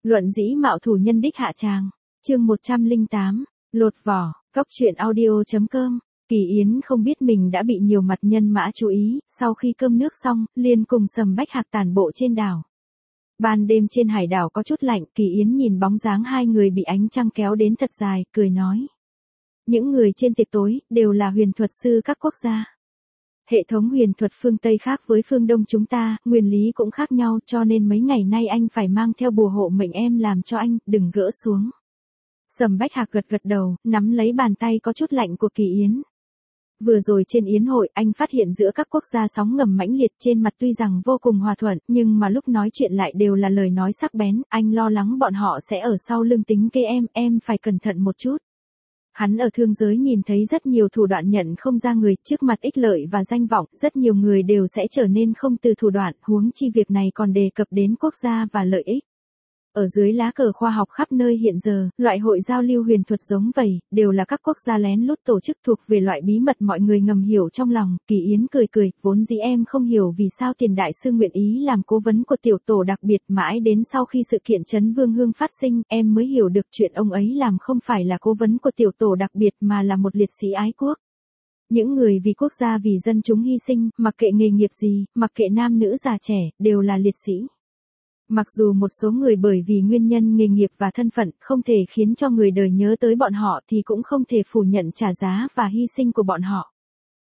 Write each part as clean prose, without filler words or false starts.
Luận dĩ mạo thủ nhân đích hạ tràng. Chương 108. Lột vỏ. Cóc truyện audio.com. Kỳ Yến không biết mình đã bị nhiều mặt nhân mã chú ý, sau khi cơm nước xong, liền cùng Sầm Bách Hạc tản bộ trên đảo. Ban đêm trên hải đảo có chút lạnh, Kỳ Yến nhìn bóng dáng hai người bị ánh trăng kéo đến thật dài, cười nói. Những người trên tiệc tối, đều là huyền thuật sư các quốc gia. Hệ thống huyền thuật phương Tây khác với phương Đông chúng ta, nguyên lý cũng khác nhau, cho nên mấy ngày nay anh phải mang theo bùa hộ mệnh em làm cho anh, đừng gỡ xuống. Sầm Bách Hạc gật đầu, nắm lấy bàn tay có chút lạnh của Kỳ Yến. Vừa rồi trên yến hội, anh phát hiện giữa các quốc gia sóng ngầm mãnh liệt, trên mặt tuy rằng vô cùng hòa thuận, nhưng mà lúc nói chuyện lại đều là lời nói sắc bén, anh lo lắng bọn họ sẽ ở sau lưng tính kế em phải cẩn thận một chút. Hắn ở thương giới nhìn thấy rất nhiều thủ đoạn nhận không ra người, trước mặt ích lợi và danh vọng, rất nhiều người đều sẽ trở nên không từ thủ đoạn, huống chi việc này còn đề cập đến quốc gia và lợi ích. Ở dưới lá cờ khoa học khắp nơi hiện giờ, loại hội giao lưu huyền thuật giống vậy, đều là các quốc gia lén lút tổ chức thuộc về loại bí mật mọi người ngầm hiểu trong lòng. Kỳ Yến cười, vốn dĩ em không hiểu vì sao Tiền đại sư nguyện ý làm cố vấn của tiểu tổ đặc biệt, mãi đến sau khi sự kiện Trấn Vương Hương phát sinh, em mới hiểu được chuyện ông ấy làm không phải là cố vấn của tiểu tổ đặc biệt mà là một liệt sĩ ái quốc. Những người vì quốc gia vì dân chúng hy sinh, mặc kệ nghề nghiệp gì, mặc kệ nam nữ già trẻ, đều là liệt sĩ. Mặc dù một số người bởi vì nguyên nhân nghề nghiệp và thân phận không thể khiến cho người đời nhớ tới bọn họ thì cũng không thể phủ nhận trả giá và hy sinh của bọn họ.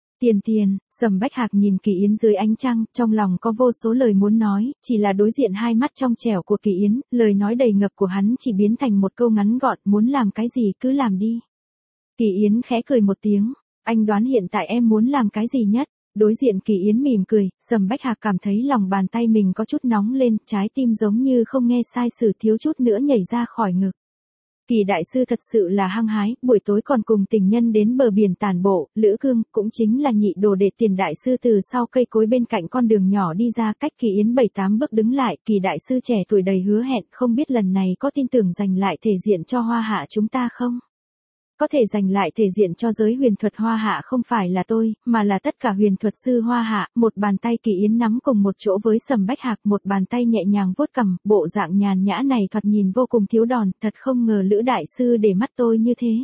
Tiền, Sầm Bách Hạc nhìn Kỳ Yến dưới ánh trăng, trong lòng có vô số lời muốn nói, chỉ là đối diện hai mắt trong trẻo của Kỳ Yến, lời nói đầy ngập của hắn chỉ biến thành một câu ngắn gọn, muốn làm cái gì cứ làm đi. Kỳ Yến khẽ cười một tiếng, anh đoán hiện tại em muốn làm cái gì nhất? Đối diện Kỳ Yến mỉm cười, Sầm Bách Hạc cảm thấy lòng bàn tay mình có chút nóng lên, trái tim giống như không nghe sai sử thiếu chút nữa nhảy ra khỏi ngực. Kỳ đại sư thật sự là hăng hái, buổi tối còn cùng tình nhân đến bờ biển tản bộ, Lữ Cương, cũng chính là nhị đồ đệ Tiền đại sư từ sau cây cối bên cạnh con đường nhỏ đi ra, cách Kỳ Yến 7-8 bước đứng lại, Kỳ đại sư trẻ tuổi đầy hứa hẹn, không biết lần này có tin tưởng giành lại thể diện cho Hoa Hạ chúng ta không? Có thể giành lại thể diện cho giới huyền thuật Hoa Hạ không phải là tôi, mà là tất cả huyền thuật sư Hoa Hạ. Một bàn tay Kỳ Yến nắm cùng một chỗ với Sầm Bách Hạc, một bàn tay nhẹ nhàng vuốt cằm, bộ dạng nhàn nhã này thoạt nhìn vô cùng thiếu đòn, thật không ngờ Lữ đại sư để mắt tôi như thế.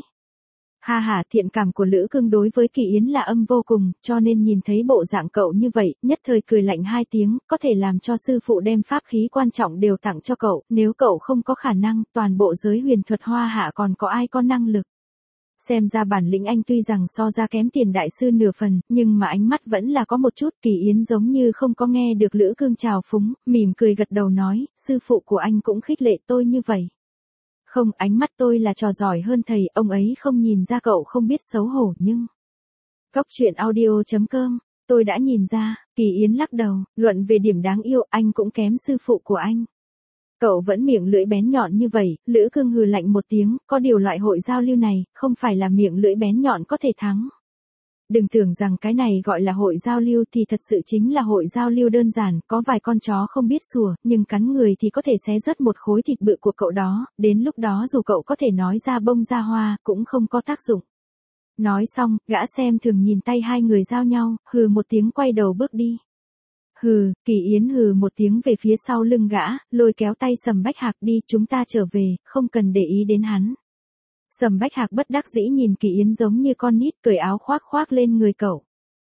Ha, thiện cảm của Lữ Cương đối với Kỳ Yến là âm vô cùng, cho nên nhìn thấy bộ dạng cậu như vậy, nhất thời cười lạnh hai tiếng, có thể làm cho sư phụ đem pháp khí quan trọng đều tặng cho cậu, nếu cậu không có khả năng, toàn bộ giới huyền thuật Hoa Hạ còn có ai có năng lực. Xem ra bản lĩnh anh tuy rằng so ra kém Tiền đại sư nửa phần, nhưng mà ánh mắt vẫn là có một chút. Kỳ Yến giống như không có nghe được Lữ Cương chào phúng, mỉm cười gật đầu nói, sư phụ của anh cũng khích lệ tôi như vậy. Không, ánh mắt tôi là trò giỏi hơn thầy, ông ấy không nhìn ra cậu không biết xấu hổ nhưng... Cóc truyện audio.com, tôi đã nhìn ra. Kỳ Yến lắc đầu, luận về điểm đáng yêu, anh cũng kém sư phụ của anh. Cậu vẫn miệng lưỡi bén nhọn như vậy, Lữ Cương hừ lạnh một tiếng, có điều loại hội giao lưu này, không phải là miệng lưỡi bén nhọn có thể thắng. Đừng tưởng rằng cái này gọi là hội giao lưu thì thật sự chính là hội giao lưu đơn giản, có vài con chó không biết sủa, nhưng cắn người thì có thể xé rớt một khối thịt bự của cậu đó, đến lúc đó dù cậu có thể nói ra bông ra hoa, cũng không có tác dụng. Nói xong, gã xem thường nhìn tay hai người giao nhau, hừ một tiếng quay đầu bước đi. Hừ, Kỳ Yến hừ một tiếng về phía sau lưng gã, lôi kéo tay Sầm Bách Hạc đi, chúng ta trở về, không cần để ý đến hắn. Sầm Bách Hạc bất đắc dĩ nhìn Kỳ Yến giống như con nít, cởi áo khoác lên người cậu.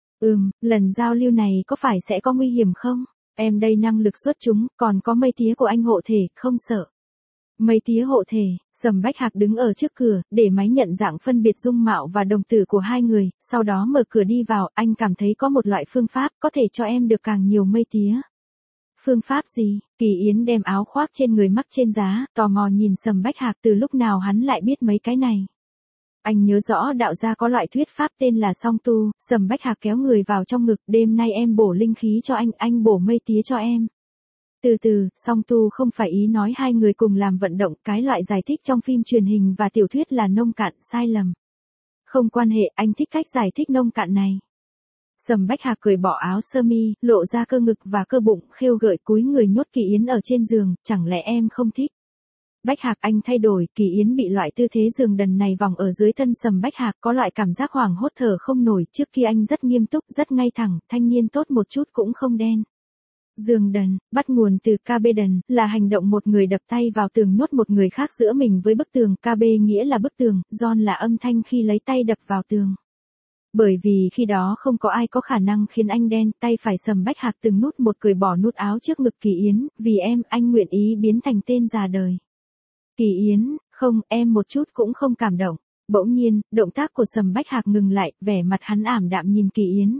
Lần giao lưu này có phải sẽ có nguy hiểm không? Em đây năng lực xuất chúng, còn có mây tía của anh hộ thể, không sợ. Mây tía hộ thể, Sầm Bách Hạc đứng ở trước cửa, để máy nhận dạng phân biệt dung mạo và đồng tử của hai người, sau đó mở cửa đi vào, anh cảm thấy có một loại phương pháp, có thể cho em được càng nhiều mây tía. Phương pháp gì? Kỳ Yến đem áo khoác trên người mắc trên giá, tò mò nhìn Sầm Bách Hạc từ lúc nào hắn lại biết mấy cái này. Anh nhớ rõ đạo gia có loại thuyết pháp tên là song tu, Sầm Bách Hạc kéo người vào trong ngực, đêm nay em bổ linh khí cho anh bổ mây tía cho em. Từ, song tu không phải ý nói hai người cùng làm vận động, cái loại giải thích trong phim truyền hình và tiểu thuyết là nông cạn, sai lầm. Không quan hệ, anh thích cách giải thích nông cạn này. Sầm Bách Hạc cởi bỏ áo sơ mi, lộ ra cơ ngực và cơ bụng, khêu gợi cúi người nhốt Kỳ Yến ở trên giường, chẳng lẽ em không thích? Bách Hạc anh thay đổi, Kỳ Yến bị loại tư thế giường đần này vòng ở dưới thân Sầm Bách Hạc, có loại cảm giác hoảng hốt thở không nổi, trước kia anh rất nghiêm túc, rất ngay thẳng, thanh niên tốt một chút cũng không đen. Giường đần, bắt nguồn từ KB đần, là hành động một người đập tay vào tường nhốt một người khác giữa mình với bức tường, KB nghĩa là bức tường, Giòn là âm thanh khi lấy tay đập vào tường. Bởi vì khi đó không có ai có khả năng khiến anh đen tay phải Sầm Bách Hạc từng nút một cười bỏ nút áo trước ngực Kỳ Yến, vì em, anh nguyện ý biến thành tên già đời. Kỳ Yến, không, em một chút cũng không cảm động. Bỗng nhiên, động tác của Sầm Bách Hạc ngừng lại, vẻ mặt hắn ảm đạm nhìn Kỳ Yến.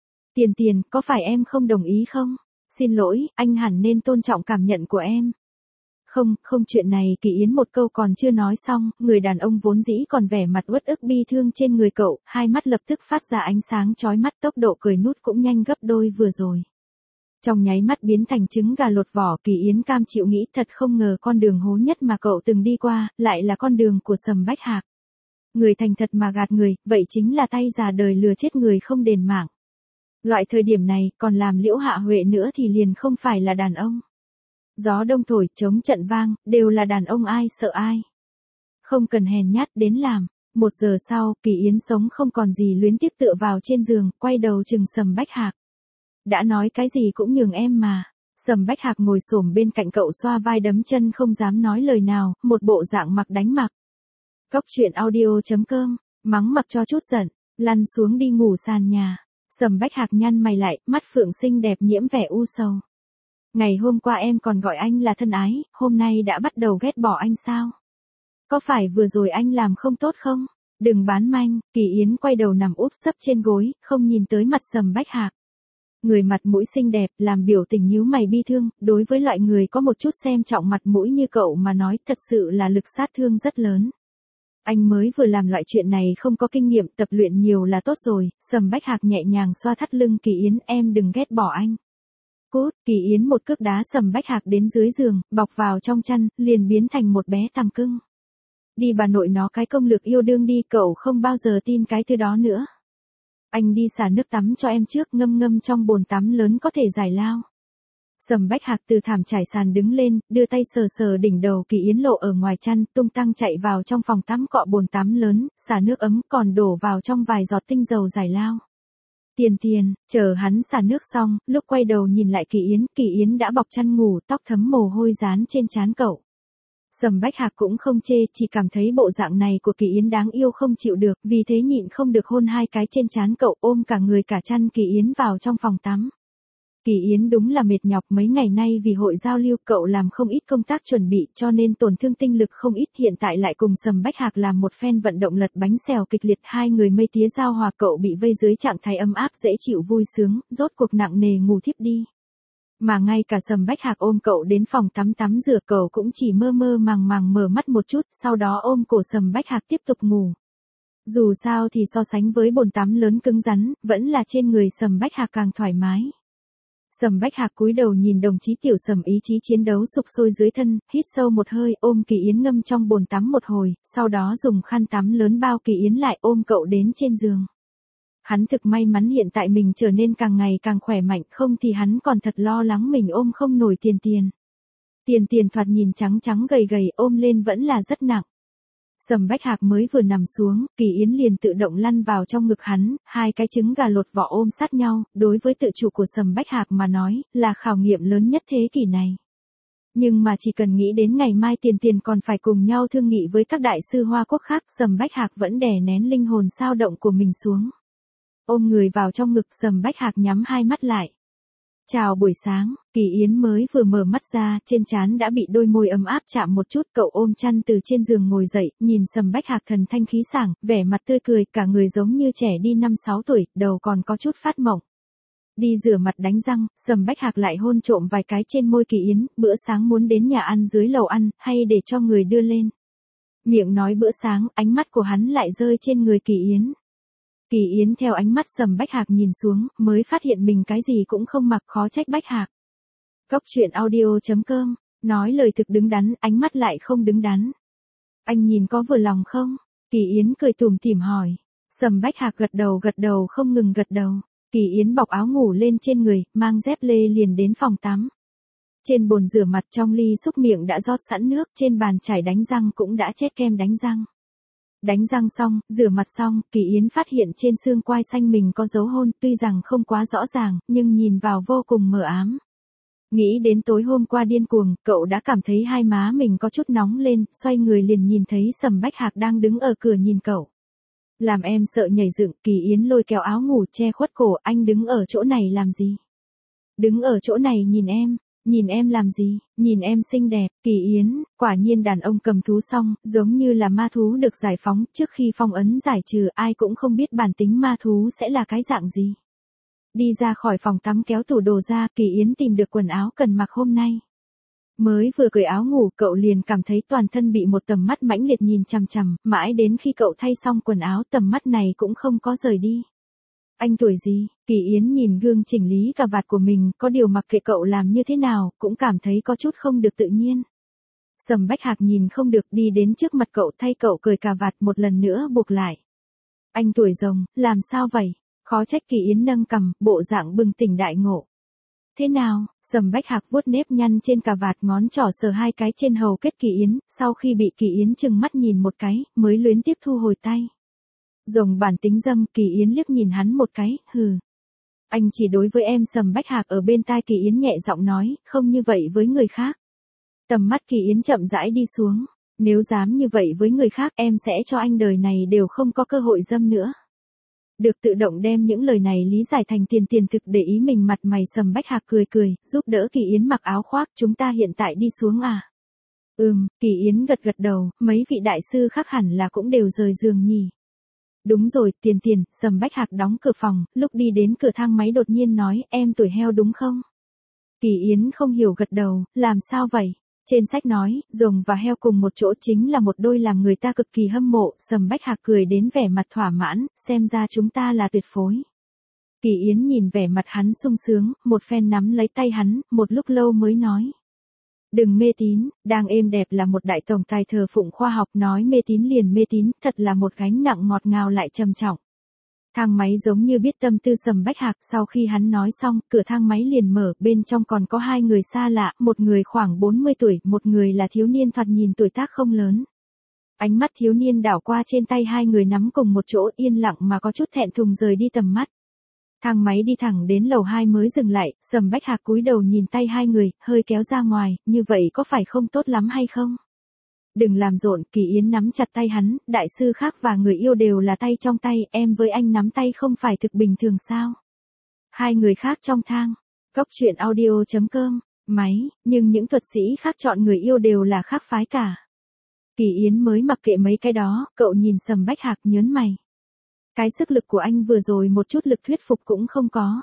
Tiền, có phải em không đồng ý không? Xin lỗi, anh hẳn nên tôn trọng cảm nhận của em. Không chuyện này, Kỳ Yến một câu còn chưa nói xong, người đàn ông vốn dĩ còn vẻ mặt uất ức bi thương trên người cậu, hai mắt lập tức phát ra ánh sáng chói mắt, tốc độ cười nút cũng nhanh gấp đôi vừa rồi. Trong nháy mắt biến thành trứng gà lột vỏ, Kỳ Yến cam chịu nghĩ thật không ngờ con đường hố nhất mà cậu từng đi qua, lại là con đường của Sầm Bách Hạc. Người thành thật mà gạt người, vậy chính là tay già đời lừa chết người không đền mạng. Loại thời điểm này, còn làm Liễu Hạ Huệ nữa thì liền không phải là đàn ông. Gió đông thổi, trống trận vang, đều là đàn ông ai sợ ai. Không cần hèn nhát đến làm. 1 giờ sau, Kỳ Yến sống không còn gì luyến tiếc tựa vào trên giường, quay đầu chừng Sầm Bách Hạc. Đã nói cái gì cũng nhường em mà. Sầm Bách Hạc ngồi xổm bên cạnh cậu xoa vai đấm chân không dám nói lời nào, một bộ dạng mặc đánh mặc. Cóc truyện audio.com, mắng mặc cho chút giận, lăn xuống đi ngủ sàn nhà. Sầm Bách Hạc nhăn mày lại, mắt phượng xinh đẹp nhiễm vẻ u sầu. Ngày hôm qua em còn gọi anh là thân ái, hôm nay đã bắt đầu ghét bỏ anh sao? Có phải vừa rồi anh làm không tốt không? Đừng bán manh, Kỳ Yến quay đầu nằm úp sấp trên gối, không nhìn tới mặt Sầm Bách Hạc. Người mặt mũi xinh đẹp, làm biểu tình nhíu mày bi thương, đối với loại người có một chút xem trọng mặt mũi như cậu mà nói thật sự là lực sát thương rất lớn. Anh mới vừa làm loại chuyện này không có kinh nghiệm, tập luyện nhiều là tốt rồi. Sầm Bách Hạc nhẹ nhàng xoa thắt lưng Kỳ Yến, em đừng ghét bỏ anh. Cút, Kỳ Yến một cước đá Sầm Bách Hạc đến dưới giường, bọc vào trong chăn, liền biến thành một bé tằm cưng. Đi bà nội nó cái công lược yêu đương đi, cậu không bao giờ tin cái thứ đó nữa. Anh đi xả nước tắm cho em trước, ngâm trong bồn tắm lớn có thể giải lao. Sầm Bách Hạc từ thảm trải sàn đứng lên, đưa tay sờ sờ đỉnh đầu Kỳ Yến lộ ở ngoài chăn, tung tăng chạy vào trong phòng tắm cọ bồn tắm lớn, xả nước ấm còn đổ vào trong vài giọt tinh dầu giải lao. Tiền, chờ hắn xả nước xong, lúc quay đầu nhìn lại Kỳ Yến đã bọc chăn ngủ, tóc thấm mồ hôi dán trên trán cậu. Sầm Bách Hạc cũng không chê, chỉ cảm thấy bộ dạng này của Kỳ Yến đáng yêu không chịu được, vì thế nhịn không được hôn 2 cái trên trán cậu, ôm cả người cả chăn Kỳ Yến vào trong phòng tắm. Kỳ Yến đúng là mệt nhọc, mấy ngày nay vì hội giao lưu cậu làm không ít công tác chuẩn bị cho nên tổn thương tinh lực không ít, hiện tại lại cùng Sầm Bách Hạc làm một phen vận động lật bánh xèo kịch liệt, hai người mây tía giao hòa, cậu bị vây dưới trạng thái ấm áp dễ chịu vui sướng, rốt cuộc nặng nề ngủ thiếp đi. Mà ngay cả Sầm Bách Hạc ôm cậu đến phòng tắm rửa, cậu cũng chỉ mơ màng mở mắt một chút, sau đó ôm cổ Sầm Bách Hạc tiếp tục ngủ. Dù sao thì so sánh với bồn tắm lớn cứng rắn, vẫn là trên người Sầm Bách Hạc càng thoải mái. Sầm Bách Hạc cúi đầu nhìn đồng chí Tiểu Sầm, ý chí chiến đấu sục sôi dưới thân, hít sâu một hơi, ôm Kỳ Yến ngâm trong bồn tắm một hồi, sau đó dùng khăn tắm lớn bao Kỳ Yến lại, ôm cậu đến trên giường. Hắn thực may mắn hiện tại mình trở nên càng ngày càng khỏe mạnh, không thì hắn còn thật lo lắng mình ôm không nổi Tiền thoạt nhìn trắng gầy, ôm lên vẫn là rất nặng. Sầm Bách Hạc mới vừa nằm xuống, Kỳ Yến liền tự động lăn vào trong ngực hắn, 2 cái trứng gà lột vỏ ôm sát nhau, đối với tự chủ của Sầm Bách Hạc mà nói, là khảo nghiệm lớn nhất thế kỷ này. Nhưng mà chỉ cần nghĩ đến ngày mai Tiền còn phải cùng nhau thương nghị với các đại sư Hoa Quốc khác, Sầm Bách Hạc vẫn đè nén linh hồn sao động của mình xuống. Ôm người vào trong ngực, Sầm Bách Hạc nhắm 2 mắt lại. Chào buổi sáng, Kỳ Yến mới vừa mở mắt ra, trên trán đã bị đôi môi ấm áp chạm một chút, cậu ôm chăn từ trên giường ngồi dậy, nhìn Sầm Bách Hạc thần thanh khí sảng, vẻ mặt tươi cười, cả người giống như trẻ đi 5-6 tuổi, đầu còn có chút phát mộng. Đi rửa mặt đánh răng, Sầm Bách Hạc lại hôn trộm vài cái trên môi Kỳ Yến, bữa sáng muốn đến nhà ăn dưới lầu ăn, hay để cho người đưa lên. Miệng nói bữa sáng, ánh mắt của hắn lại rơi trên người Kỳ Yến. Kỳ Yến theo ánh mắt Sầm Bách Hạc nhìn xuống, mới phát hiện mình cái gì cũng không mặc, khó trách Bách Hạc. Cóc truyện audio.com, nói lời thực đứng đắn, ánh mắt lại không đứng đắn. Anh nhìn có vừa lòng không? Kỳ Yến cười tủm tỉm hỏi. Sầm Bách Hạc gật đầu không ngừng gật đầu. Kỳ Yến bọc áo ngủ lên trên người, mang dép lê liền đến phòng tắm. Trên bồn rửa mặt trong ly xúc miệng đã rót sẵn nước, trên bàn chải đánh răng cũng đã chết kem đánh răng. Đánh răng xong, rửa mặt xong, Kỳ Yến phát hiện trên xương quai xanh mình có dấu hôn, tuy rằng không quá rõ ràng, nhưng nhìn vào vô cùng mờ ám. Nghĩ đến tối hôm qua điên cuồng, cậu đã cảm thấy hai má mình có chút nóng lên, xoay người liền nhìn thấy Sầm Bách Hạc đang đứng ở cửa nhìn cậu. Làm em sợ nhảy dựng, Kỳ Yến lôi kéo áo ngủ che khuất cổ, anh đứng ở chỗ này làm gì? Đứng ở chỗ này nhìn em làm gì, nhìn em xinh đẹp, Kỳ Yến, quả nhiên đàn ông cầm thú xong, giống như là ma thú được giải phóng, trước khi phong ấn giải trừ ai cũng không biết bản tính ma thú sẽ là cái dạng gì. Đi ra khỏi phòng tắm kéo tủ đồ ra, Kỳ Yến tìm được quần áo cần mặc hôm nay. Mới vừa cởi áo ngủ cậu liền cảm thấy toàn thân bị một tầm mắt mãnh liệt nhìn chằm chằm, mãi đến khi cậu thay xong quần áo tầm mắt này cũng không có rời đi. Anh tuổi gì? Kỳ Yến nhìn gương chỉnh lý cà vạt của mình, có điều mặc kệ cậu làm như thế nào, cũng cảm thấy có chút không được tự nhiên. Sầm Bách Hạc nhìn không được đi đến trước mặt cậu thay cậu cởi cà vạt một lần nữa buộc lại. Anh tuổi rồng, làm sao vậy? Khó trách. Kỳ Yến nâng cằm, bộ dạng bừng tỉnh đại ngộ. Thế nào? Sầm Bách Hạc vuốt nếp nhăn trên cà vạt, ngón trỏ sờ hai cái trên hầu kết Kỳ Yến, sau khi bị Kỳ Yến trừng mắt nhìn một cái, mới luyến tiếc thu hồi tay. Rồng bản tính dâm, Kỳ Yến liếc nhìn hắn một cái, hừ. Anh chỉ đối với em. Sầm Bách Hạc ở bên tai Kỳ Yến nhẹ giọng nói, không như vậy với người khác. Tầm mắt Kỳ Yến chậm rãi đi xuống, nếu dám như vậy với người khác em sẽ cho anh đời này đều không có cơ hội dâm nữa. Được tự động đem những lời này lý giải thành tiền thực để ý mình mặt mày. Sầm Bách Hạc cười cười, giúp đỡ Kỳ Yến mặc áo khoác, chúng ta hiện tại đi xuống à? Kỳ Yến gật đầu, mấy vị đại sư khác hẳn là cũng đều rời giường nhỉ. Đúng rồi, tiền, Sầm Bách Hạc đóng cửa phòng, lúc đi đến cửa thang máy đột nhiên nói, em tuổi heo đúng không? Kỳ Yến không hiểu gật đầu, làm sao vậy? Trên sách nói, rồng và heo cùng một chỗ chính là một đôi làm người ta cực kỳ hâm mộ. Sầm Bách Hạc cười đến vẻ mặt thỏa mãn, xem ra chúng ta là tuyệt phối. Kỳ Yến nhìn vẻ mặt hắn sung sướng, một phen nắm lấy tay hắn, một lúc lâu mới nói. Đừng mê tín, đang êm đẹp là một đại tổng tài thờ phụng khoa học, nói mê tín liền mê tín, thật là một gánh nặng ngọt ngào lại trầm trọng. Thang máy giống như biết tâm tư Sầm Bách Hạc, sau khi hắn nói xong, cửa thang máy liền mở, bên trong còn có hai người xa lạ, một người khoảng 40 tuổi, một người là thiếu niên thoạt nhìn tuổi tác không lớn. Ánh mắt thiếu niên đảo qua trên tay hai người nắm cùng một chỗ, yên lặng mà có chút thẹn thùng rời đi tầm mắt. Thang máy đi thẳng đến lầu 2 mới dừng lại, Sầm Bách Hạc cúi đầu nhìn tay hai người, hơi kéo ra ngoài, như vậy có phải không tốt lắm hay không? Đừng làm rộn. Kỳ Yến nắm chặt tay hắn, đại sư khác và người yêu đều là tay trong tay, em với anh nắm tay không phải thực bình thường sao? Hai người khác trong thang. Cốc truyện audio.com. Máy, nhưng những thuật sĩ khác chọn người yêu đều là khác phái cả. Kỳ Yến mới mặc kệ mấy cái đó, cậu nhìn Sầm Bách Hạc nhớn mày. Cái sức lực của anh vừa rồi một chút lực thuyết phục cũng không có.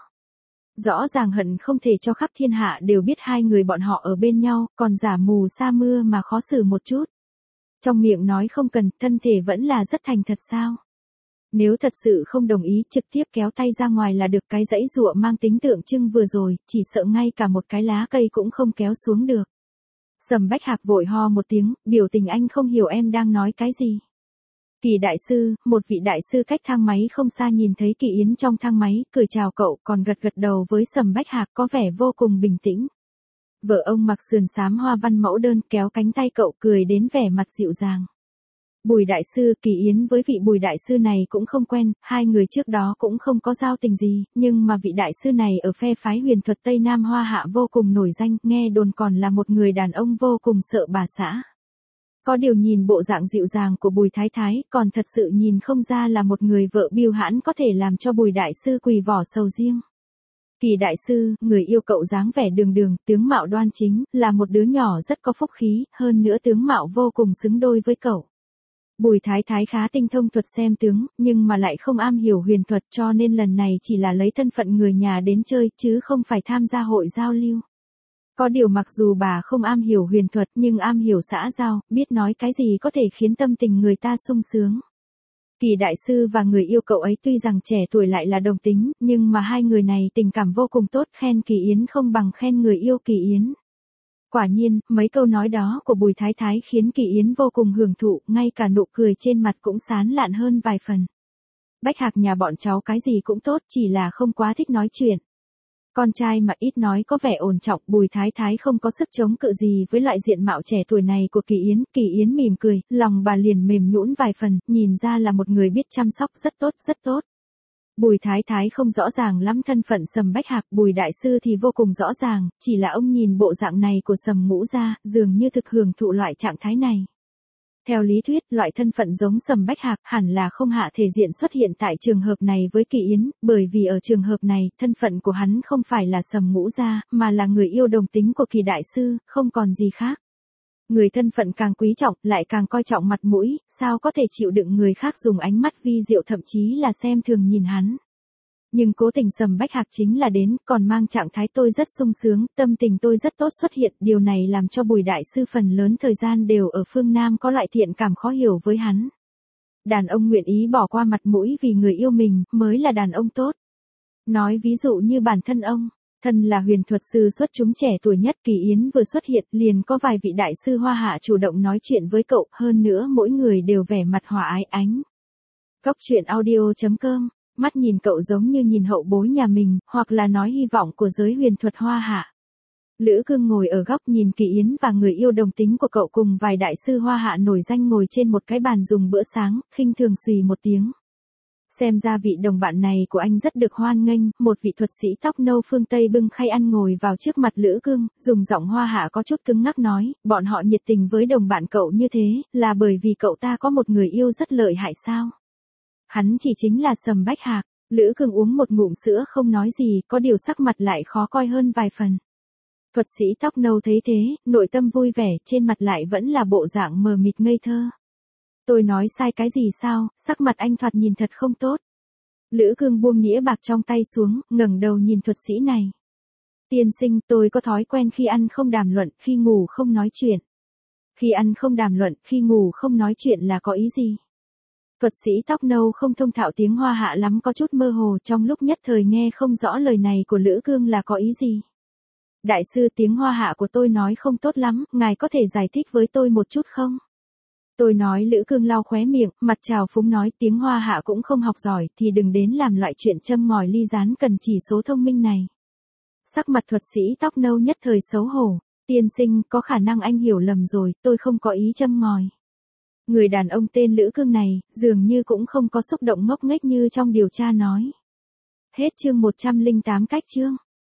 Rõ ràng hận không thể cho khắp thiên hạ đều biết hai người bọn họ ở bên nhau, còn giả mù sa mưa mà khó xử một chút. Trong miệng nói không cần, thân thể vẫn là rất thành thật sao? Nếu thật sự không đồng ý, trực tiếp kéo tay ra ngoài là được. Cái dãy dụa mang tính tượng trưng vừa rồi, chỉ sợ ngay cả một cái lá cây cũng không kéo xuống được. Sầm Bách Hạc vội ho một tiếng, biểu tình anh không hiểu em đang nói cái gì. Kỳ đại sư, một vị đại sư cách thang máy không xa nhìn thấy Kỳ Yến trong thang máy, cười chào cậu, còn gật đầu với Sầm Bách Hạc có vẻ vô cùng bình tĩnh. Vợ ông mặc sườn xám hoa văn mẫu đơn, kéo cánh tay cậu, cười đến vẻ mặt dịu dàng. Bùi đại sư. Kỳ Yến với vị Bùi đại sư này cũng không quen, hai người trước đó cũng không có giao tình gì, nhưng mà vị đại sư này ở phe phái huyền thuật Tây Nam Hoa Hạ vô cùng nổi danh, nghe đồn còn là một người đàn ông vô cùng sợ bà xã. Có điều nhìn bộ dạng dịu dàng của Bùi Thái Thái, còn thật sự nhìn không ra là một người vợ bưu hãn có thể làm cho Bùi đại sư quỳ vỏ sầu riêng. Kỳ đại sư, người yêu cậu dáng vẻ đường, tướng mạo đoan chính, là một đứa nhỏ rất có phúc khí, hơn nữa tướng mạo vô cùng xứng đôi với cậu. Bùi Thái Thái khá tinh thông thuật xem tướng, nhưng mà lại không am hiểu huyền thuật, cho nên lần này chỉ là lấy thân phận người nhà đến chơi, chứ không phải tham gia hội giao lưu. Có điều mặc dù bà không am hiểu huyền thuật nhưng am hiểu xã giao, biết nói cái gì có thể khiến tâm tình người ta sung sướng. Kỳ đại sư và người yêu cậu ấy tuy rằng trẻ tuổi lại là đồng tính, nhưng mà hai người này tình cảm vô cùng tốt, khen Kỳ Yến không bằng khen người yêu Kỳ Yến. Quả nhiên, mấy câu nói đó của Bùi Thái Thái khiến Kỳ Yến vô cùng hưởng thụ, ngay cả nụ cười trên mặt cũng sán lạn hơn vài phần. Bách Hạc nhà bọn cháu cái gì cũng tốt, chỉ là không quá thích nói chuyện. Con trai mà ít nói có vẻ ổn trọng, Bùi Thái Thái không có sức chống cự gì với loại diện mạo trẻ tuổi này của Kỳ Yến. Kỳ Yến mỉm cười, lòng bà liền mềm nhũn vài phần, nhìn ra là một người biết chăm sóc, rất tốt, rất tốt. Bùi Thái Thái không rõ ràng lắm thân phận Sầm Bách Hạc, Bùi Đại Sư thì vô cùng rõ ràng, chỉ là ông nhìn bộ dạng này của Sầm Ngũ Gia, dường như thực hưởng thụ loại trạng thái này. Theo lý thuyết, loại thân phận giống Sầm Bách Hạc hẳn là không hạ thể diện xuất hiện tại trường hợp này với Kỳ Yến, bởi vì ở trường hợp này, thân phận của hắn không phải là Sầm Ngũ Gia, mà là người yêu đồng tính của Kỳ Đại Sư, không còn gì khác. Người thân phận càng quý trọng, lại càng coi trọng mặt mũi, sao có thể chịu đựng người khác dùng ánh mắt vi diệu thậm chí là xem thường nhìn hắn. Nhưng cố tình Sầm Bách Hạc chính là đến, còn mang trạng thái tôi rất sung sướng, tâm tình tôi rất tốt xuất hiện, điều này làm cho Bùi Đại Sư phần lớn thời gian đều ở phương Nam có loại thiện cảm khó hiểu với hắn. Đàn ông nguyện ý bỏ qua mặt mũi vì người yêu mình, mới là đàn ông tốt. Nói ví dụ như bản thân ông. Thân là huyền thuật sư xuất chúng trẻ tuổi nhất, Kỳ Yến vừa xuất hiện liền có vài vị đại sư hoa hạ chủ động nói chuyện với cậu, hơn nữa mỗi người đều vẻ mặt hòa ái ánh. Cốc truyện audio.com, mắt nhìn cậu giống như nhìn hậu bối nhà mình, hoặc là nói hy vọng của giới huyền thuật hoa hạ. Lữ Cương ngồi ở góc nhìn Kỳ Yến và người yêu đồng tính của cậu cùng vài đại sư hoa hạ nổi danh ngồi trên một cái bàn dùng bữa sáng, khinh thường xùy một tiếng. Xem ra vị đồng bạn này của anh rất được hoan nghênh, một vị thuật sĩ tóc nâu phương Tây bưng khay ăn ngồi vào trước mặt Lữ Cương, dùng giọng hoa hạ có chút cứng ngắc nói, bọn họ nhiệt tình với đồng bạn cậu như thế, là bởi vì cậu ta có một người yêu rất lợi hại sao? Hắn chỉ chính là Sầm Bách Hạc. Lữ Cương uống một ngụm sữa không nói gì, có điều sắc mặt lại khó coi hơn vài phần. Thuật sĩ tóc nâu thấy thế, nội tâm vui vẻ, trên mặt lại vẫn là bộ dạng mờ mịt ngây thơ. Tôi nói sai cái gì sao, sắc mặt anh thoạt nhìn thật không tốt. Lữ Cương buông nĩa bạc trong tay xuống, ngẩng đầu nhìn thuật sĩ này. Tiên sinh, tôi có thói quen khi ăn không đàm luận, khi ngủ không nói chuyện. Khi ăn không đàm luận, khi ngủ không nói chuyện là có ý gì? Thuật sĩ tóc nâu không thông thạo tiếng hoa hạ lắm, có chút mơ hồ, trong lúc nhất thời nghe không rõ lời này của Lữ Cương là có ý gì. Đại sư, tiếng hoa hạ của tôi nói không tốt lắm, ngài có thể giải thích với tôi một chút không? Tôi nói. Lữ Cương lau khóe miệng, mặt trào phúng nói, tiếng hoa hạ cũng không học giỏi, thì đừng đến làm loại chuyện châm ngòi ly gián cần chỉ số thông minh này. Sắc mặt thuật sĩ tóc nâu nhất thời xấu hổ. Tiên sinh, có khả năng anh hiểu lầm rồi, tôi không có ý châm ngòi. Người đàn ông tên Lữ Cương này, dường như cũng không có xúc động ngốc nghếch như trong điều tra nói. Hết chương 108 cách chương.